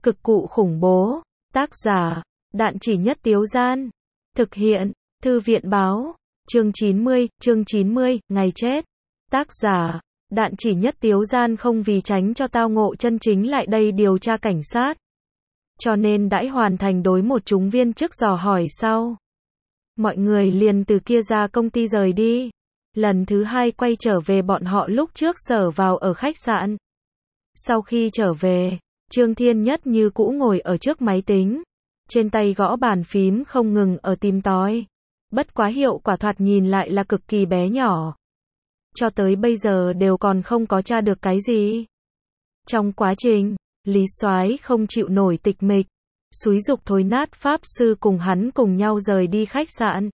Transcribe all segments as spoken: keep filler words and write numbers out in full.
Cực cụ khủng bố. Tác giả, Đạn Chỉ Nhất Tiếu Gian. Thực hiện, Thư viện báo. Chương chín mươi, chương chín mươi, ngày chết. Tác giả, Đạn Chỉ Nhất Tiếu Gian không vì tránh cho tao ngộ chân chính lại đây điều tra cảnh sát. Cho nên đãi hoàn thành đối một chúng viên chức dò hỏi sau. Mọi người liền từ kia ra công ty rời đi. Lần thứ hai quay trở về bọn họ lúc trước sở vào ở khách sạn. Sau khi trở về, Trương Thiên Nhất như cũ ngồi ở trước máy tính. Trên tay gõ bàn phím không ngừng ở tìm tòi. Bất quá hiệu quả thoạt nhìn lại là cực kỳ bé nhỏ. Cho tới bây giờ đều còn không có tra được cái gì. Trong quá trình, Lý Soái không chịu nổi tịch mịch. Xúi giục Thối Nát Pháp Sư cùng hắn cùng nhau rời đi khách sạn.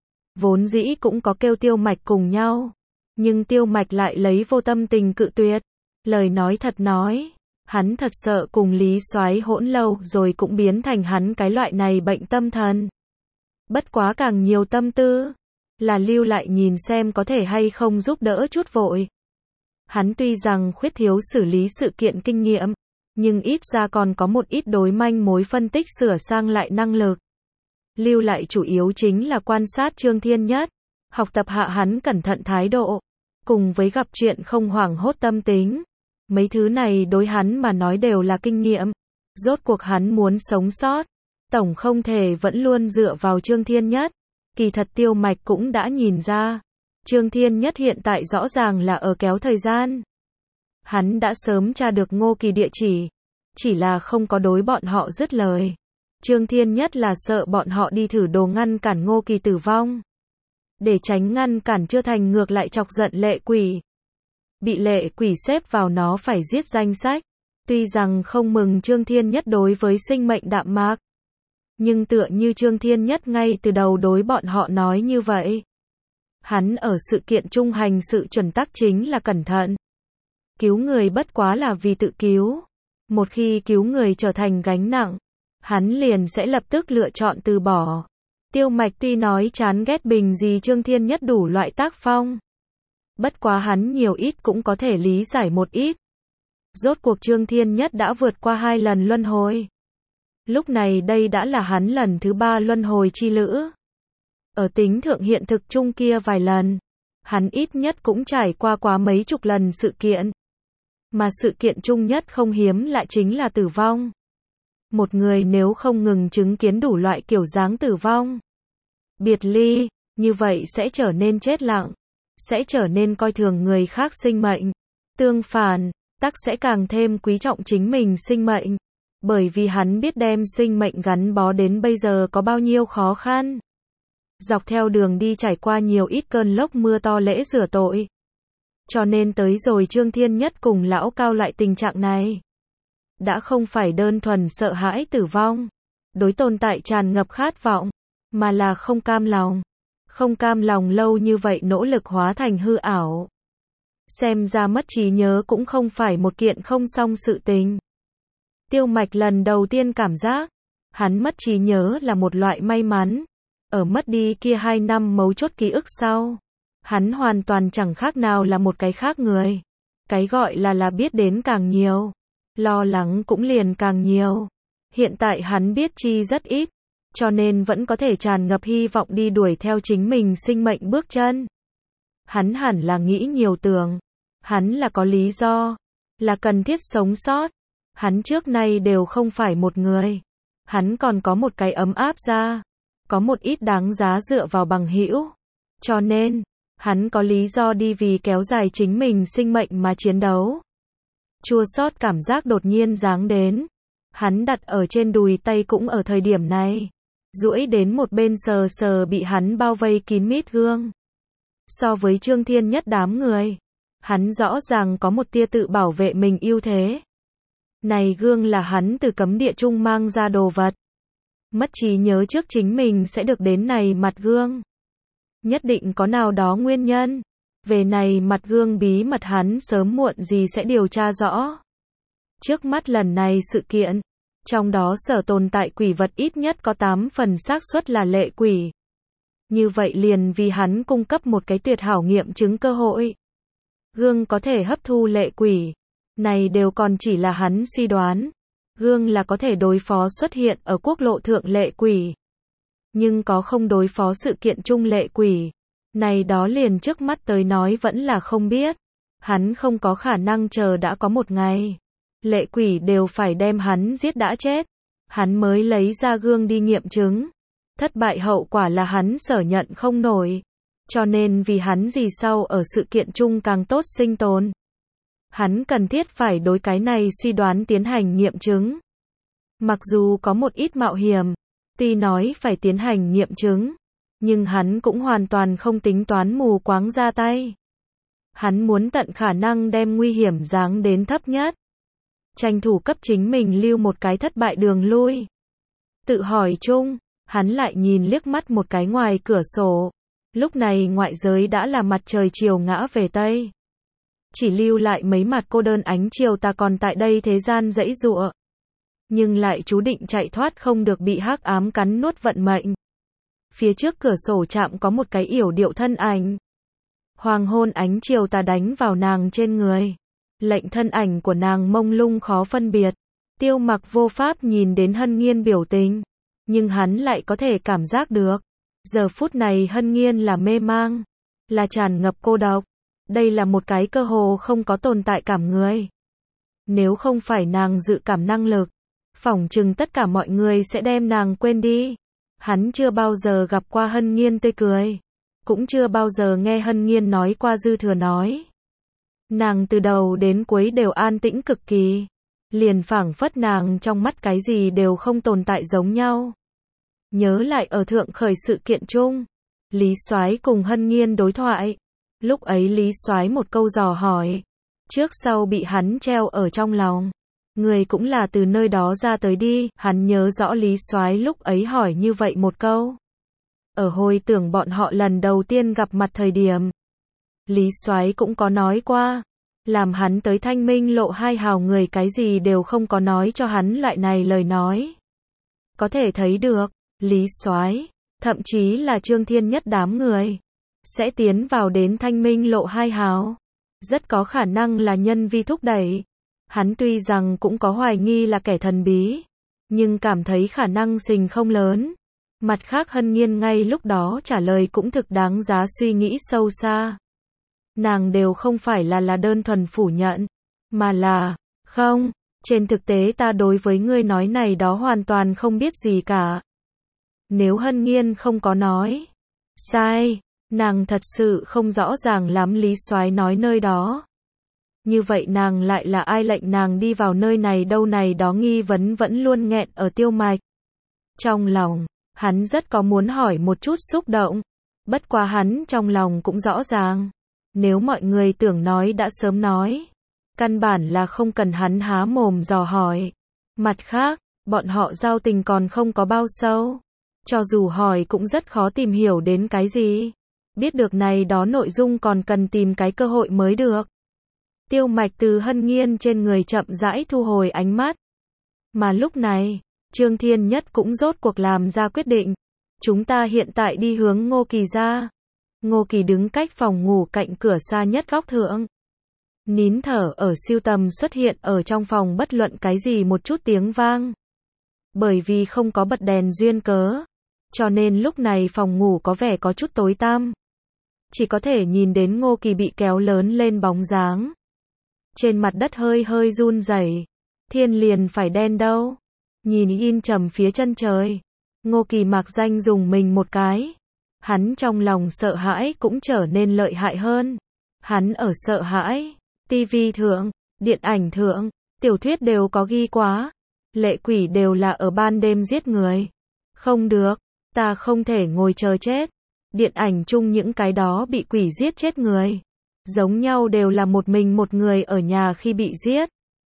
Vốn dĩ cũng có kêu Tiêu Mạch cùng nhau. Nhưng Tiêu Mạch lại lấy vô tâm tình cự tuyệt. Lời nói thật nói. Hắn thật sợ cùng Lý Soái hỗn lâu rồi cũng biến thành hắn cái loại này bệnh tâm thần. Bất quá càng nhiều tâm tư. Là lưu lại nhìn xem có thể hay không giúp đỡ chút vội. Hắn tuy rằng khuyết thiếu xử lý sự kiện kinh nghiệm. Nhưng ít ra còn có một ít đối manh mối phân tích sửa sang lại năng lực. Lưu lại chủ yếu chính là quan sát Trương Thiên Nhất. Học tập hạ hắn cẩn thận thái độ. Cùng với gặp chuyện không hoảng hốt tâm tính. Mấy thứ này đối hắn mà nói đều là kinh nghiệm. Rốt cuộc hắn muốn sống sót. Tổng không thể vẫn luôn dựa vào Trương Thiên Nhất. Kỳ thật Tiêu Mạch cũng đã nhìn ra. Trương Thiên Nhất hiện tại rõ ràng là ở kéo thời gian. Hắn đã sớm tra được Ngô Kỳ địa chỉ. Chỉ là không có đối bọn họ dứt lời. Trương Thiên Nhất là sợ bọn họ đi thử đồ ngăn cản Ngô Kỳ tử vong. Để tránh ngăn cản chưa thành ngược lại chọc giận lệ quỷ. Bị lệ quỷ xếp vào nó phải giết danh sách. Tuy rằng không mừng Trương Thiên Nhất đối với sinh mệnh đạm mạc. Nhưng tựa như Trương Thiên Nhất ngay từ đầu đối bọn họ nói như vậy. Hắn ở sự kiện trung hành sự chuẩn tắc chính là cẩn thận. Cứu người bất quá là vì tự cứu. Một khi cứu người trở thành gánh nặng, hắn liền sẽ lập tức lựa chọn từ bỏ. Tiêu Mạch tuy nói chán ghét bình gì Trương Thiên Nhất đủ loại tác phong. Bất quá hắn nhiều ít cũng có thể lý giải một ít. Rốt cuộc Trương Thiên Nhất đã vượt qua hai lần luân hồi. Lúc này đây đã là hắn lần thứ ba luân hồi chi lữ. Ở tính thượng hiện thực chung kia vài lần, hắn ít nhất cũng trải qua quá mấy chục lần sự kiện. Mà sự kiện chung nhất không hiếm lại chính là tử vong. Một người nếu không ngừng chứng kiến đủ loại kiểu dáng tử vong, biệt ly, như vậy sẽ trở nên chết lặng, sẽ trở nên coi thường người khác sinh mệnh. Tương phản, tắc sẽ càng thêm quý trọng chính mình sinh mệnh. Bởi vì hắn biết đem sinh mệnh gắn bó đến bây giờ có bao nhiêu khó khăn. Dọc theo đường đi trải qua nhiều ít cơn lốc mưa to lễ rửa tội. Cho nên tới rồi Trương Thiên Nhất cùng lão Cao loại tình trạng này. Đã không phải đơn thuần sợ hãi tử vong. Đối tồn tại tràn ngập khát vọng. Mà là không cam lòng. Không cam lòng lâu như vậy nỗ lực hóa thành hư ảo. Xem ra mất trí nhớ cũng không phải một kiện không xong sự tình. Tiêu Mạch lần đầu tiên cảm giác. Hắn mất trí nhớ là một loại may mắn. Ở mất đi kia hai năm mấu chốt ký ức sau. Hắn hoàn toàn chẳng khác nào là một cái khác người. Cái gọi là là biết đến càng nhiều. Lo lắng cũng liền càng nhiều. Hiện tại hắn biết chi rất ít. Cho nên vẫn có thể tràn ngập hy vọng đi đuổi theo chính mình sinh mệnh bước chân. Hắn hẳn là nghĩ nhiều tưởng. Hắn là có lý do. Là cần thiết sống sót. Hắn trước nay đều không phải một người. Hắn còn có một cái ấm áp ra. Có một ít đáng giá dựa vào bằng hữu. Cho nên, hắn có lý do đi vì kéo dài chính mình sinh mệnh mà chiến đấu. Chua xót cảm giác đột nhiên giáng đến. Hắn đặt ở trên đùi tay cũng ở thời điểm này. Duỗi đến một bên sờ sờ bị hắn bao vây kín mít gương. So với Trương Thiên Nhất đám người, hắn rõ ràng có một tia tự bảo vệ mình ưu thế. Này gương là hắn từ cấm địa chung mang ra đồ vật. Mất trí nhớ trước chính mình sẽ được đến này mặt gương. Nhất định có nào đó nguyên nhân. Về này mặt gương bí mật hắn sớm muộn gì sẽ điều tra rõ. Trước mắt lần này sự kiện, trong đó sở tồn tại quỷ vật ít nhất có tám phần xác suất là lệ quỷ. Như vậy liền vì hắn cung cấp một cái tuyệt hảo nghiệm chứng cơ hội. Gương có thể hấp thu lệ quỷ. Này đều còn chỉ là hắn suy đoán. Gương là có thể đối phó xuất hiện ở quốc lộ thượng lệ quỷ. Nhưng có không đối phó sự kiện chung lệ quỷ. Này đó liền trước mắt tới nói vẫn là không biết. Hắn không có khả năng chờ đã có một ngày. Lệ quỷ đều phải đem hắn giết đã chết. Hắn mới lấy ra gương đi nghiệm chứng. Thất bại hậu quả là hắn sở nhận không nổi. Cho nên vì hắn gì sau ở sự kiện chung càng tốt sinh tồn. Hắn cần thiết phải đối cái này suy đoán tiến hành nghiệm chứng. Mặc dù có một ít mạo hiểm, tuy nói phải tiến hành nghiệm chứng, nhưng hắn cũng hoàn toàn không tính toán mù quáng ra tay. Hắn muốn tận khả năng đem nguy hiểm giáng đến thấp nhất. Tranh thủ cấp chính mình lưu một cái thất bại đường lui. Tự hỏi chung, hắn lại nhìn liếc mắt một cái ngoài cửa sổ. Lúc này ngoại giới đã là mặt trời chiều ngã về Tây. Chỉ lưu lại mấy mặt cô đơn ánh chiều ta còn tại đây thế gian dãy dụa. Nhưng lại chú định chạy thoát không được bị hắc ám cắn nuốt vận mệnh. Phía trước cửa sổ chạm có một cái yểu điệu thân ảnh. Hoàng hôn ánh chiều tà đánh vào nàng trên người. Lệnh thân ảnh của nàng mông lung khó phân biệt. Tiêu Mặc vô pháp nhìn đến Hân Nghiên biểu tình. Nhưng hắn lại có thể cảm giác được. Giờ phút này Hân Nghiên là mê mang. Là tràn ngập cô độc. Đây là một cái cơ hồ không có tồn tại cảm người. Nếu không phải nàng dự cảm năng lực, phỏng chừng tất cả mọi người sẽ đem nàng quên đi. Hắn chưa bao giờ gặp qua Hân Nghiên tươi cười. Cũng chưa bao giờ nghe Hân Nghiên nói qua dư thừa nói. Nàng từ đầu đến cuối đều an tĩnh cực kỳ. Liền phảng phất nàng trong mắt cái gì đều không tồn tại giống nhau. Nhớ lại ở thượng khởi sự kiện chung. Lý Soái cùng Hân Nghiên đối thoại. Lúc ấy Lý Soái một câu dò hỏi. Trước sau bị hắn treo ở trong lòng. Người cũng là từ nơi đó ra tới đi. Hắn nhớ rõ Lý Soái lúc ấy hỏi như vậy một câu. Ở hồi tưởng bọn họ lần đầu tiên gặp mặt thời điểm. Lý Soái cũng có nói qua. Làm hắn tới Thanh Minh lộ hai hào người cái gì đều không có nói cho hắn loại này lời nói. Có thể thấy được, Lý Soái, thậm chí là Trương Thiên Nhất đám người, sẽ tiến vào đến Thanh Minh lộ hai hào. Rất có khả năng là nhân vi thúc đẩy. Hắn tuy rằng cũng có hoài nghi là kẻ thần bí, nhưng cảm thấy khả năng sinh không lớn. Mặt khác Hân Nghiên ngay lúc đó trả lời cũng thực đáng giá suy nghĩ sâu xa. Nàng đều không phải là là đơn thuần phủ nhận, mà là, không, trên thực tế ta đối với ngươi nói này đó hoàn toàn không biết gì cả. Nếu Hân Nghiên không có nói, sai, nàng thật sự không rõ ràng lắm Lý Soái nói nơi đó. Như vậy nàng lại là ai lệnh nàng đi vào nơi này đâu này đó nghi vấn vẫn luôn nghẹn ở Tiêu Mạch. Trong lòng, hắn rất có muốn hỏi một chút xúc động, bất quá hắn trong lòng cũng rõ ràng. Nếu mọi người tưởng nói đã sớm nói, căn bản là không cần hắn há mồm dò hỏi. Mặt khác, bọn họ giao tình còn không có bao sâu. Cho dù hỏi cũng rất khó tìm hiểu đến cái gì. Biết được này đó nội dung còn cần tìm cái cơ hội mới được. Tiêu Mạch từ Hân Nghiên trên người chậm rãi thu hồi ánh mắt. Mà lúc này, Trương Thiên Nhất cũng rốt cuộc làm ra quyết định. Chúng ta hiện tại đi hướng Ngô Kỳ ra. Ngô Kỳ đứng cách phòng ngủ cạnh cửa xa nhất góc thượng. Nín thở ở siêu tầm xuất hiện ở trong phòng bất luận cái gì một chút tiếng vang. Bởi vì không có bật đèn duyên cớ. Cho nên lúc này phòng ngủ có vẻ có chút tối tăm. Chỉ có thể nhìn đến Ngô Kỳ bị kéo lớn lên bóng dáng. Trên mặt đất hơi hơi run rẩy. Thiên liền phải đen đâu. Nhìn in trầm phía chân trời. Ngô Kỳ mạc danh dùng mình một cái. Hắn trong lòng sợ hãi cũng trở nên lợi hại hơn. Hắn ở sợ hãi. Tivi thượng, điện ảnh thượng, tiểu thuyết đều có ghi quá. Lệ quỷ đều là ở ban đêm giết người. Không được, ta không thể ngồi chờ chết. Điện ảnh chung những cái đó bị quỷ giết chết người. Giống nhau đều là một mình một người ở nhà khi bị giết.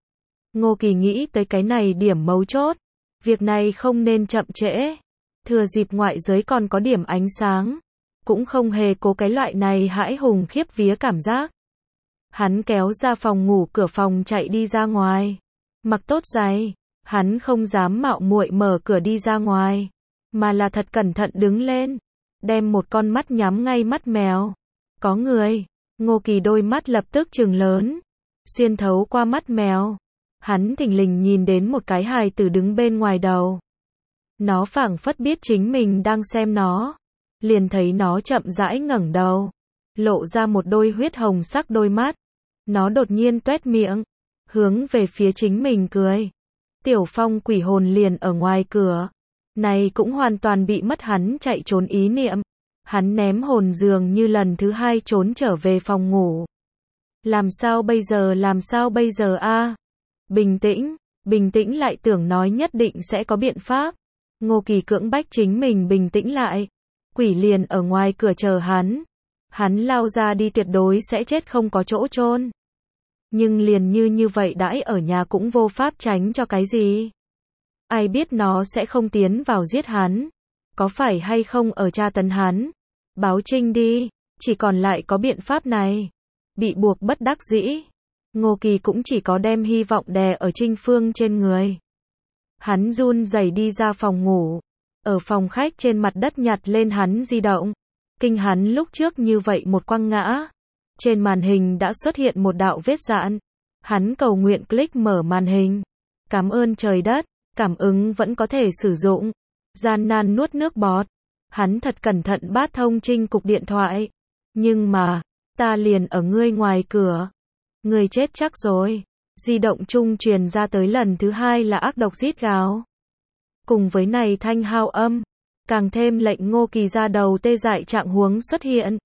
Ngô Kỳ nghĩ tới cái này điểm mấu chốt. Việc này không nên chậm trễ. Thừa dịp ngoại giới còn có điểm ánh sáng. Cũng không hề cố cái loại này hãi hùng khiếp vía cảm giác. Hắn kéo ra phòng ngủ cửa phòng chạy đi ra ngoài. Mặc tốt giày. Hắn không dám mạo muội mở cửa đi ra ngoài. Mà là thật cẩn thận đứng lên. Đem một con mắt nhắm ngay mắt mèo. Có người. Ngô Kỳ đôi mắt lập tức trừng lớn. Xuyên thấu qua mắt mèo. Hắn thình lình nhìn đến một cái hài tử đứng bên ngoài đầu. Nó phảng phất biết chính mình đang xem nó. Liền thấy nó chậm rãi ngẩng đầu. Lộ ra một đôi huyết hồng sắc đôi mắt. Nó đột nhiên tuét miệng. Hướng về phía chính mình cười. Tiểu Phong quỷ hồn liền ở ngoài cửa. Này cũng hoàn toàn bị mất hắn chạy trốn ý niệm. Hắn ném hồn dường như lần thứ hai trốn trở về phòng ngủ. Làm sao bây giờ làm sao bây giờ a? Bình tĩnh, bình tĩnh lại tưởng nói nhất định sẽ có biện pháp. Ngô Kỳ cưỡng bách chính mình bình tĩnh lại. Quỷ liền ở ngoài cửa chờ hắn. Hắn lao ra đi tuyệt đối sẽ chết không có chỗ chôn. Nhưng liền như như vậy đãi ở nhà cũng vô pháp tránh cho cái gì. Ai biết nó sẽ không tiến vào giết hắn. Có phải hay không ở tra tấn hắn. Báo trinh đi, chỉ còn lại có biện pháp này. Bị buộc bất đắc dĩ. Ngô Kỳ cũng chỉ có đem hy vọng đè ở Trinh Phương trên người. Hắn run rẩy đi ra phòng ngủ. Ở phòng khách trên mặt đất nhặt lên hắn di động. Kinh hắn lúc trước như vậy một quăng ngã. Trên màn hình đã xuất hiện một đạo vết dạn. Hắn cầu nguyện click mở màn hình. Cảm ơn trời đất, cảm ứng vẫn có thể sử dụng. Gian nan nuốt nước bọt. Hắn thật cẩn thận bát thông Trinh cục điện thoại. Nhưng mà, ta liền ở ngươi ngoài cửa. Ngươi chết chắc rồi. Di động chung truyền ra tới lần thứ hai là ác độc rít gào. Cùng với này thanh hao âm, càng thêm lệnh Ngô Kỳ ra đầu tê dại trạng huống xuất hiện.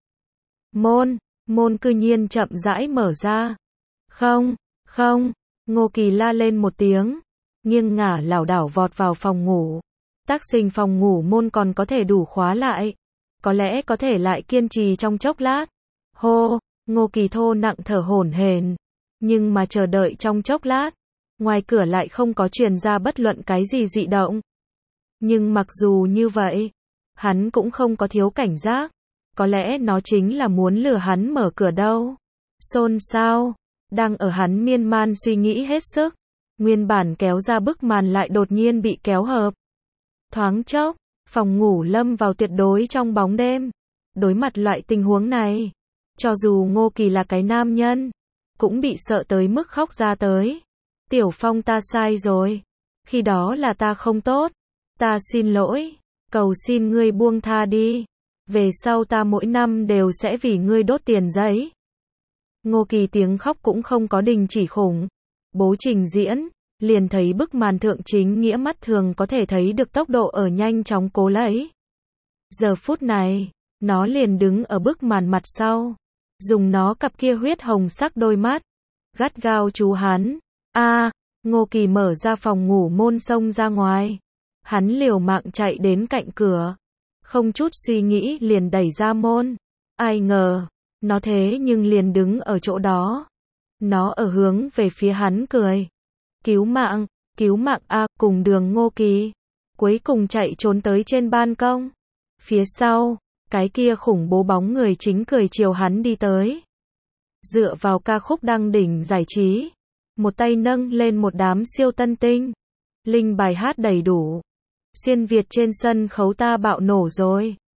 Môn, môn cư nhiên chậm rãi mở ra. Không, không, Ngô Kỳ la lên một tiếng, nghiêng ngả lảo đảo vọt vào phòng ngủ. Tác sinh phòng ngủ môn còn có thể đủ khóa lại. Có lẽ có thể lại kiên trì trong chốc lát. Hô, Ngô Kỳ thô nặng thở hổn hển. Nhưng mà chờ đợi trong chốc lát, ngoài cửa lại không có truyền ra bất luận cái gì dị động. Nhưng mặc dù như vậy, hắn cũng không có thiếu cảnh giác. Có lẽ nó chính là muốn lừa hắn mở cửa đâu. Xôn xao, đang ở hắn miên man suy nghĩ hết sức. Nguyên bản kéo ra bức màn lại đột nhiên bị kéo hợp. Thoáng chốc, phòng ngủ lâm vào tuyệt đối trong bóng đêm. Đối mặt loại tình huống này, cho dù Ngô Kỳ là cái nam nhân, cũng bị sợ tới mức khóc ra tới. Tiểu Phong, ta sai rồi. Khi đó là ta không tốt. Ta xin lỗi. Cầu xin ngươi buông tha đi. Về sau ta mỗi năm đều sẽ vì ngươi đốt tiền giấy. Ngô Kỳ tiếng khóc cũng không có đình chỉ khủng. Bố trình diễn, liền thấy bức màn thượng chính nghĩa mắt thường có thể thấy được tốc độ ở nhanh chóng cố lấy. Giờ phút này, nó liền đứng ở bức màn mặt sau. Dùng nó cặp kia huyết hồng sắc đôi mắt. Gắt gao chú hắn. A, Ngô Kỳ mở ra phòng ngủ môn xông ra ngoài. Hắn liều mạng chạy đến cạnh cửa. Không chút suy nghĩ liền đẩy ra môn. Ai ngờ, nó thế nhưng liền đứng ở chỗ đó. Nó ở hướng về phía hắn cười. Cứu mạng, cứu mạng a, cùng đường Ngô Kỳ. Cuối cùng chạy trốn tới trên ban công. Phía sau, cái kia khủng bố bóng người chính cười chiều hắn đi tới. Dựa vào ca khúc đăng đỉnh giải trí. Một tay nâng lên một đám siêu tân tinh. Linh bài hát đầy đủ. Xuyên Việt trên sân khấu ta bạo nổ rồi.